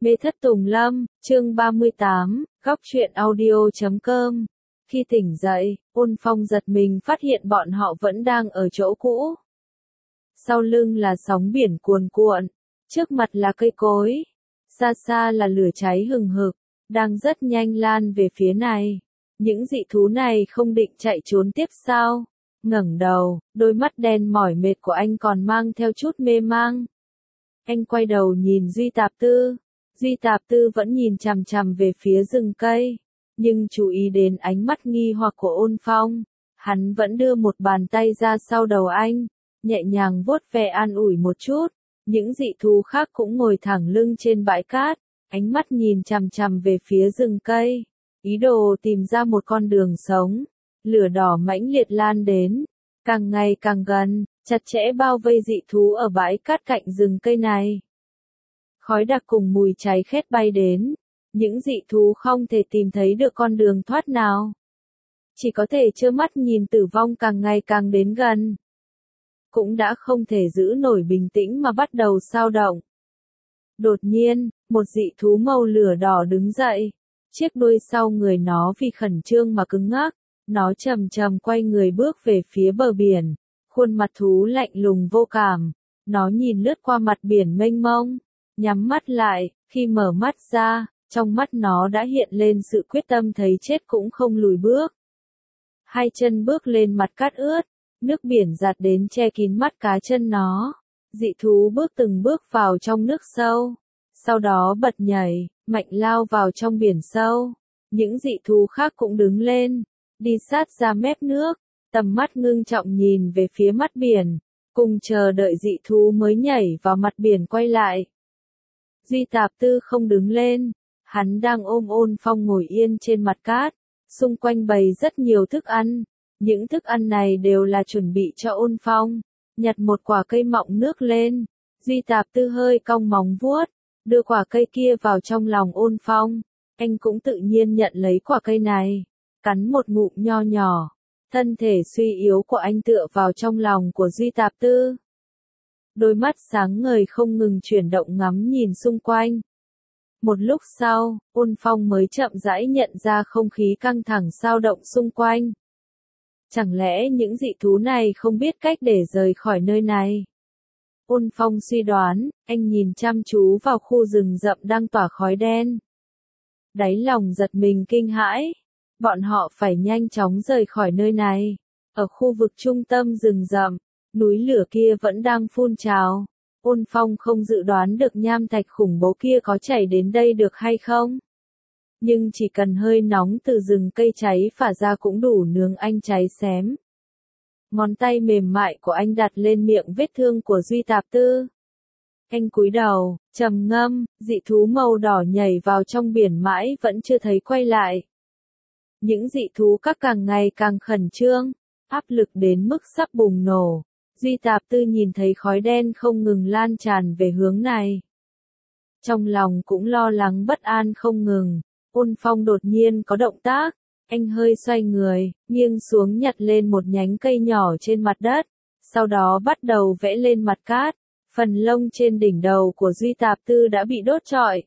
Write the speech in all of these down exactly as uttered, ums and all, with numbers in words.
Mê thất Tùng Lâm, chương ba mươi tám, góc truyện audio chấm com. Khi tỉnh dậy, Ôn Phong giật mình phát hiện bọn họ vẫn đang ở chỗ cũ. Sau lưng là sóng biển cuồn cuộn, trước mặt là cây cối, xa xa là lửa cháy hừng hực, đang rất nhanh lan về phía này. Những dị thú này không định chạy trốn tiếp sao? Ngẩng đầu, đôi mắt đen mỏi mệt của anh còn mang theo chút mê mang. Anh quay đầu nhìn Duy Tạp Tư. Duy Tạp Tư vẫn nhìn chằm chằm về phía rừng cây, nhưng chú ý đến ánh mắt nghi hoặc của Ôn Phong. Hắn vẫn đưa một bàn tay ra sau đầu anh, nhẹ nhàng vuốt ve an ủi một chút. Những dị thú khác cũng ngồi thẳng lưng trên bãi cát, ánh mắt nhìn chằm chằm về phía rừng cây, ý đồ tìm ra một con đường sống. Lửa đỏ mãnh liệt lan đến, càng ngày càng gần, chặt chẽ bao vây dị thú ở bãi cát cạnh rừng cây này. Khói đặc cùng mùi cháy khét bay đến, những dị thú không thể tìm thấy được con đường thoát nào. Chỉ có thể trơ mắt nhìn tử vong càng ngày càng đến gần. Cũng đã không thể giữ nổi bình tĩnh mà bắt đầu xao động. Đột nhiên, một dị thú màu lửa đỏ đứng dậy. Chiếc đuôi sau người nó vì khẩn trương mà cứng ngắc. Nó chậm chậm quay người bước về phía bờ biển. Khuôn mặt thú lạnh lùng vô cảm. Nó nhìn lướt qua mặt biển mênh mông. Nhắm mắt lại, khi mở mắt ra, trong mắt nó đã hiện lên sự quyết tâm thấy chết cũng không lùi bước. Hai chân bước lên mặt cát ướt, nước biển giạt đến che kín mắt cá chân nó. Dị thú bước từng bước vào trong nước sâu, sau đó bật nhảy, mạnh lao vào trong biển sâu. Những dị thú khác cũng đứng lên, đi sát ra mép nước, tầm mắt ngưng trọng nhìn về phía mặt biển, cùng chờ đợi dị thú mới nhảy vào mặt biển quay lại. Duy Tạp Tư không đứng lên, hắn đang ôm Ôn Phong ngồi yên trên mặt cát, xung quanh bày rất nhiều thức ăn. Những thức ăn này đều là chuẩn bị cho Ôn Phong. Nhặt một quả cây mọng nước lên, Duy Tạp Tư hơi cong móng vuốt, đưa quả cây kia vào trong lòng Ôn Phong. Anh cũng tự nhiên nhận lấy quả cây này, cắn một ngụm nho nhỏ. Thân thể suy yếu của anh tựa vào trong lòng của Duy Tạp Tư. Đôi mắt sáng ngời không ngừng chuyển động ngắm nhìn xung quanh. Một lúc sau, Ôn Phong mới chậm rãi nhận ra không khí căng thẳng xao động xung quanh. Chẳng lẽ những dị thú này không biết cách để rời khỏi nơi này? Ôn Phong suy đoán, anh nhìn chăm chú vào khu rừng rậm đang tỏa khói đen. Đáy lòng giật mình kinh hãi. Bọn họ phải nhanh chóng rời khỏi nơi này. Ở khu vực trung tâm rừng rậm, núi lửa kia vẫn đang phun trào. Ôn Phong không dự đoán được nham thạch khủng bố kia có chảy đến đây được hay không. Nhưng chỉ cần hơi nóng từ rừng cây cháy phả ra cũng đủ nướng anh cháy xém. Ngón tay mềm mại của anh đặt lên miệng vết thương của Duy Tạp Tư. Anh cúi đầu, trầm ngâm, dị thú màu đỏ nhảy vào trong biển mãi vẫn chưa thấy quay lại. Những dị thú các càng ngày càng khẩn trương, áp lực đến mức sắp bùng nổ. Duy Tạp Tư nhìn thấy khói đen không ngừng lan tràn về hướng này. Trong lòng cũng lo lắng bất an không ngừng. Ôn Phong đột nhiên có động tác, anh hơi xoay người, nghiêng xuống nhặt lên một nhánh cây nhỏ trên mặt đất, sau đó bắt đầu vẽ lên mặt cát. Phần lông trên đỉnh đầu của Duy Tạp Tư đã bị đốt trọi.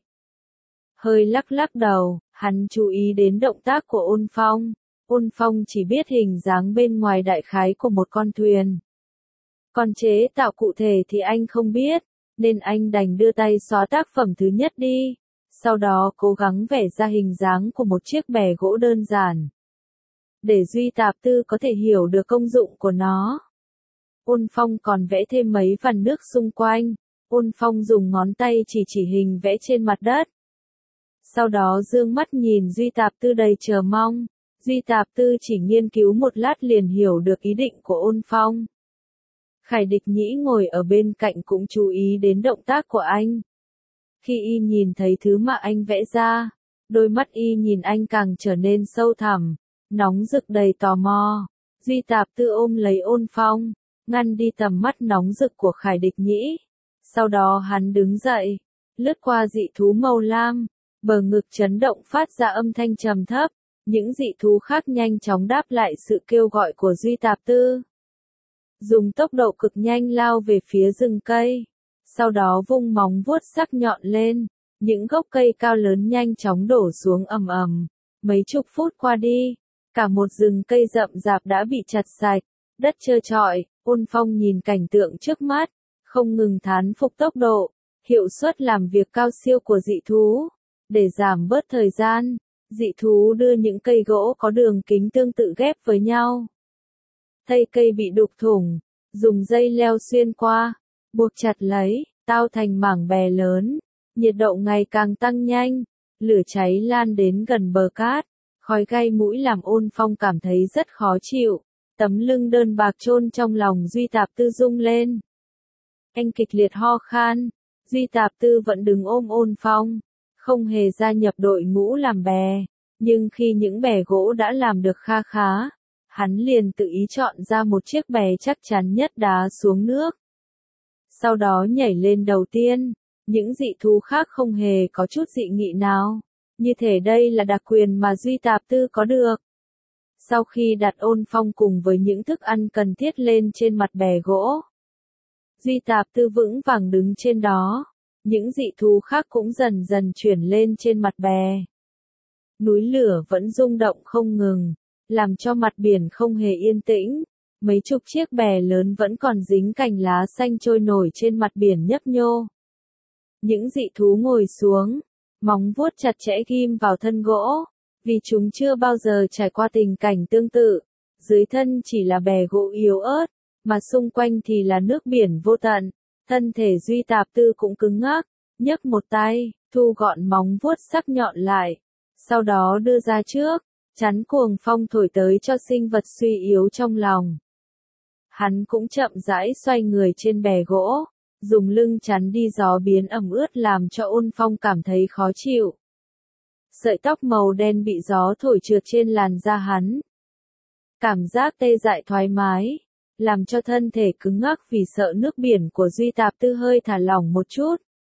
Hơi lắc lắc đầu, hắn chú ý đến động tác của Ôn Phong. Ôn Phong chỉ biết hình dáng bên ngoài đại khái của một con thuyền. Còn chế tạo cụ thể thì anh không biết, nên anh đành đưa tay xóa tác phẩm thứ nhất đi. Sau đó cố gắng vẽ ra hình dáng của một chiếc bè gỗ đơn giản. Để Duy Tạp Tư có thể hiểu được công dụng của nó. Ôn Phong còn vẽ thêm mấy vằn nước xung quanh. Ôn Phong dùng ngón tay chỉ chỉ hình vẽ trên mặt đất. Sau đó dương mắt nhìn Duy Tạp Tư đầy chờ mong. Duy Tạp Tư chỉ nghiên cứu một lát liền hiểu được ý định của Ôn Phong. Khải Địch Nhĩ ngồi ở bên cạnh cũng chú ý đến động tác của anh. Khi y nhìn thấy thứ mà anh vẽ ra, đôi mắt y nhìn anh càng trở nên sâu thẳm, nóng rực đầy tò mò. Duy Tạp Tư ôm lấy Ôn Phong, ngăn đi tầm mắt nóng rực của Khải Địch Nhĩ. Sau đó hắn đứng dậy, lướt qua dị thú màu lam, bờ ngực chấn động phát ra âm thanh trầm thấp. Những dị thú khác nhanh chóng đáp lại sự kêu gọi của Duy Tạp Tư. Dùng tốc độ cực nhanh lao về phía rừng cây. Sau đó vung móng vuốt sắc nhọn lên, những gốc cây cao lớn nhanh chóng đổ xuống ầm ầm. Mấy chục phút qua đi, cả một rừng cây rậm rạp đã bị chặt sạch, đất trơ trọi. Ôn Phong nhìn cảnh tượng trước mắt, không ngừng thán phục tốc độ, hiệu suất làm việc cao siêu của dị thú. Để giảm bớt thời gian, dị thú đưa những cây gỗ có đường kính tương tự ghép với nhau. Thay cây bị đục thủng, dùng dây leo xuyên qua, buộc chặt lấy, tạo thành mảng bè lớn. Nhiệt độ ngày càng tăng nhanh, lửa cháy lan đến gần bờ cát, khói gai mũi làm Ôn Phong cảm thấy rất khó chịu. Tấm lưng đơn bạc chôn trong lòng Duy Tạp Tư rung lên. Anh kịch liệt ho khan, Duy Tạp Tư vẫn đứng ôm Ôn Phong, không hề gia nhập đội ngũ làm bè, nhưng khi những bè gỗ đã làm được kha khá, hắn liền tự ý chọn ra một chiếc bè chắc chắn nhất đá xuống nước. Sau đó nhảy lên đầu tiên, những dị thú khác không hề có chút dị nghị nào, như thể đây là đặc quyền mà Duy Tạp Tư có được. Sau khi đặt Ôn Phong cùng với những thức ăn cần thiết lên trên mặt bè gỗ, Duy Tạp Tư vững vàng đứng trên đó, những dị thú khác cũng dần dần chuyển lên trên mặt bè. Núi lửa vẫn rung động không ngừng, làm cho mặt biển không hề yên tĩnh, mấy chục chiếc bè lớn vẫn còn dính cành lá xanh trôi nổi trên mặt biển nhấp nhô. Những dị thú ngồi xuống, móng vuốt chặt chẽ ghim vào thân gỗ, vì chúng chưa bao giờ trải qua tình cảnh tương tự. Dưới thân chỉ là bè gỗ yếu ớt, mà xung quanh thì là nước biển vô tận. Thân thể Duy Tạp Tư cũng cứng ngắc, nhấc một tay, thu gọn móng vuốt sắc nhọn lại, sau đó đưa ra trước, chắn cuồng phong thổi tới cho sinh vật suy yếu trong lòng. Hắn cũng chậm rãi xoay người trên bè gỗ, dùng lưng chắn đi gió biến ẩm ướt làm cho Ôn Phong cảm thấy khó chịu. Sợi tóc màu đen bị gió thổi trượt trên làn da hắn. Cảm giác tê dại thoải mái, làm cho thân thể cứng ngắc vì sợ nước biển của Duy Tạp Tư hơi thả lỏng một chút.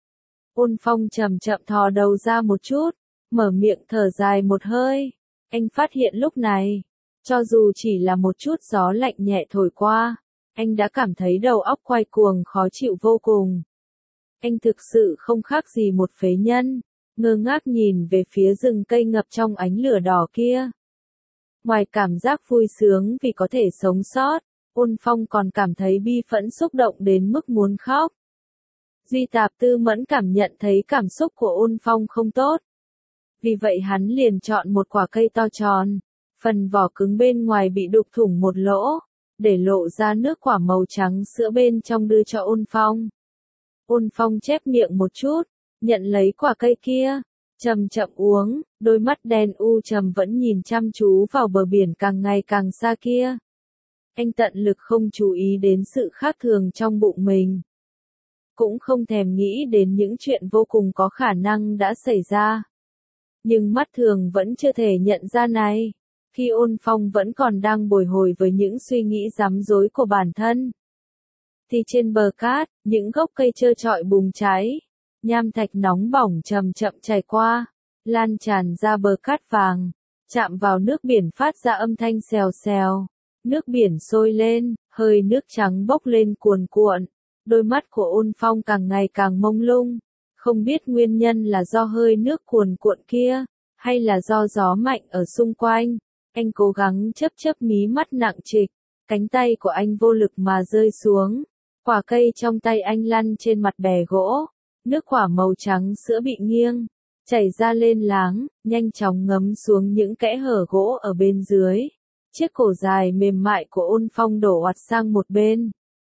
Ôn Phong chậm chậm thò đầu ra một chút, mở miệng thở dài một hơi. Anh phát hiện lúc này, cho dù chỉ là một chút gió lạnh nhẹ thổi qua, anh đã cảm thấy đầu óc quay cuồng khó chịu vô cùng. Anh thực sự không khác gì một phế nhân, ngơ ngác nhìn về phía rừng cây ngập trong ánh lửa đỏ kia. Ngoài cảm giác vui sướng vì có thể sống sót, Ôn Phong còn cảm thấy bi phẫn xúc động đến mức muốn khóc. Duy Tạp Tư mẫn cảm nhận thấy cảm xúc của Ôn Phong không tốt. Vì vậy hắn liền chọn một quả cây to tròn, phần vỏ cứng bên ngoài bị đục thủng một lỗ, để lộ ra nước quả màu trắng sữa bên trong đưa cho Ôn Phong. Ôn Phong chép miệng một chút, nhận lấy quả cây kia, chậm chậm uống, đôi mắt đen u trầm vẫn nhìn chăm chú vào bờ biển càng ngày càng xa kia. Anh tận lực không chú ý đến sự khác thường trong bụng mình. Cũng không thèm nghĩ đến những chuyện vô cùng có khả năng đã xảy ra. Nhưng mắt thường vẫn chưa thể nhận ra này. Khi Ôn Phong vẫn còn đang bồi hồi với những suy nghĩ rắm rối của bản thân, thì trên bờ cát, những gốc cây trơ trọi bùng cháy, nham thạch nóng bỏng chậm chậm chảy qua, lan tràn ra bờ cát vàng, chạm vào nước biển phát ra âm thanh xèo xèo. Nước biển sôi lên, hơi nước trắng bốc lên cuồn cuộn, đôi mắt của Ôn Phong càng ngày càng mông lung, không biết nguyên nhân là do hơi nước cuồn cuộn kia, hay là do gió mạnh ở xung quanh. Anh cố gắng chớp chớp mí mắt nặng trịch, cánh tay của anh vô lực mà rơi xuống, quả cây trong tay anh lăn trên mặt bè gỗ, nước quả màu trắng sữa bị nghiêng, chảy ra lên láng, nhanh chóng ngấm xuống những kẽ hở gỗ ở bên dưới. Chiếc cổ dài mềm mại của Ôn Phong đổ oặt sang một bên,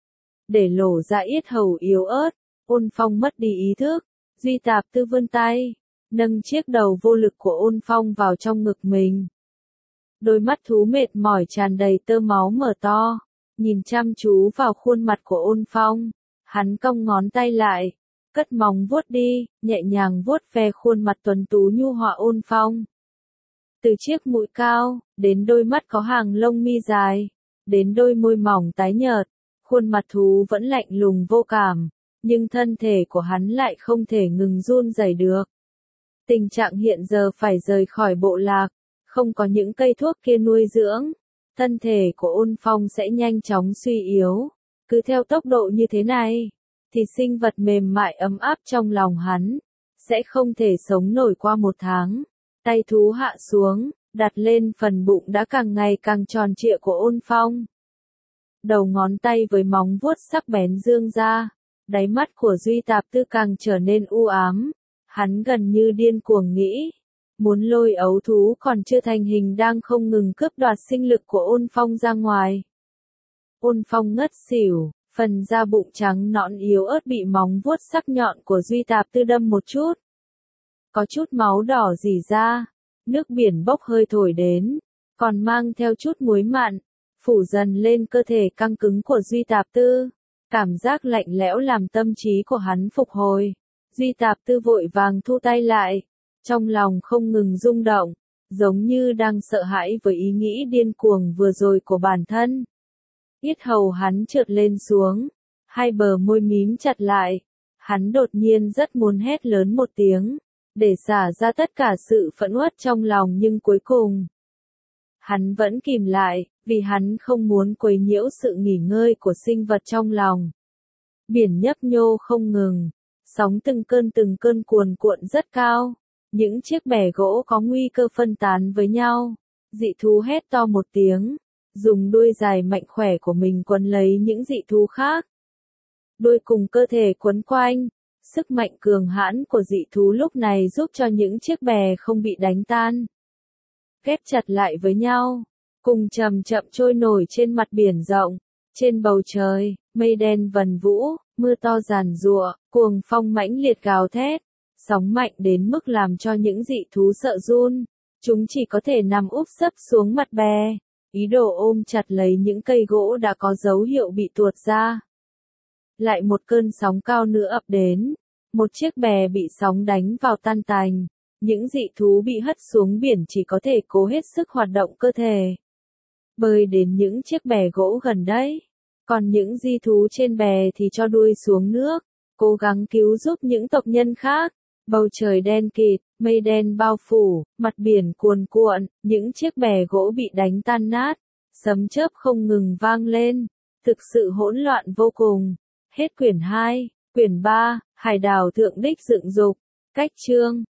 để lộ ra yết hầu yếu ớt. Ôn Phong mất đi ý thức, Duy Tạp Tư vươn tay, nâng chiếc đầu vô lực của Ôn Phong vào trong ngực mình. Đôi mắt thú mệt mỏi tràn đầy tơ máu mở to, nhìn chăm chú vào khuôn mặt của Ôn Phong. Hắn cong ngón tay lại, cất móng vuốt đi, nhẹ nhàng vuốt ve khuôn mặt tuấn tú nhu hòa Ôn Phong. Từ chiếc mũi cao, đến đôi mắt có hàng lông mi dài, đến đôi môi mỏng tái nhợt, khuôn mặt thú vẫn lạnh lùng vô cảm, nhưng thân thể của hắn lại không thể ngừng run rẩy được. Tình trạng hiện giờ phải rời khỏi bộ lạc, không có những cây thuốc kia nuôi dưỡng, thân thể của Ôn Phong sẽ nhanh chóng suy yếu. Cứ theo tốc độ như thế này, thì sinh vật mềm mại ấm áp trong lòng hắn sẽ không thể sống nổi qua một tháng. Tay thú hạ xuống, đặt lên phần bụng đã càng ngày càng tròn trịa của Ôn Phong. Đầu ngón tay với móng vuốt sắc bén dương ra, đáy mắt của Duy Tạp Tư càng trở nên u ám. Hắn gần như điên cuồng nghĩ, muốn lôi ấu thú còn chưa thành hình đang không ngừng cướp đoạt sinh lực của Ôn Phong ra ngoài. Ôn Phong ngất xỉu, phần da bụng trắng nõn yếu ớt bị móng vuốt sắc nhọn của Duy Tạp Tư đâm một chút. Có chút máu đỏ rỉ ra, nước biển bốc hơi thổi đến, còn mang theo chút muối mặn, phủ dần lên cơ thể căng cứng của Duy Tạp Tư. Cảm giác lạnh lẽo làm tâm trí của hắn phục hồi. Duy Tạp Tư vội vàng thu tay lại, trong lòng không ngừng rung động, giống như đang sợ hãi với ý nghĩ điên cuồng vừa rồi của bản thân. Yết hầu hắn trượt lên xuống, hai bờ môi mím chặt lại, hắn đột nhiên rất muốn hét lớn một tiếng, để xả ra tất cả sự phẫn uất trong lòng nhưng cuối cùng, hắn vẫn kìm lại, vì hắn không muốn quấy nhiễu sự nghỉ ngơi của sinh vật trong lòng. Biển nhấp nhô không ngừng, sóng từng cơn từng cơn cuồn cuộn rất cao, những chiếc bè gỗ có nguy cơ phân tán với nhau. Dị thú hét to một tiếng, dùng đuôi dài mạnh khỏe của mình quấn lấy những dị thú khác. Đuôi cùng cơ thể quấn quanh, sức mạnh cường hãn của dị thú lúc này giúp cho những chiếc bè không bị đánh tan. Ghép chặt lại với nhau, cùng chậm chậm trôi nổi trên mặt biển rộng. Trên bầu trời, mây đen vần vũ, mưa to giàn giụa, cuồng phong mãnh liệt gào thét, sóng mạnh đến mức làm cho những dị thú sợ run. Chúng chỉ có thể nằm úp sấp xuống mặt bè, ý đồ ôm chặt lấy những cây gỗ đã có dấu hiệu bị tuột ra. Lại một cơn sóng cao nữa ập đến, một chiếc bè bị sóng đánh vào tan tành, những dị thú bị hất xuống biển chỉ có thể cố hết sức hoạt động cơ thể, bơi đến những chiếc bè gỗ gần đấy, còn những di thú trên bè thì cho đuôi xuống nước, cố gắng cứu giúp những tộc nhân khác. Bầu trời đen kịt, mây đen bao phủ, mặt biển cuồn cuộn, những chiếc bè gỗ bị đánh tan nát, sấm chớp không ngừng vang lên, thực sự hỗn loạn vô cùng. Hết quyển hai, quyển ba, Hải đảo Thượng Đích dựng dục, cách chương.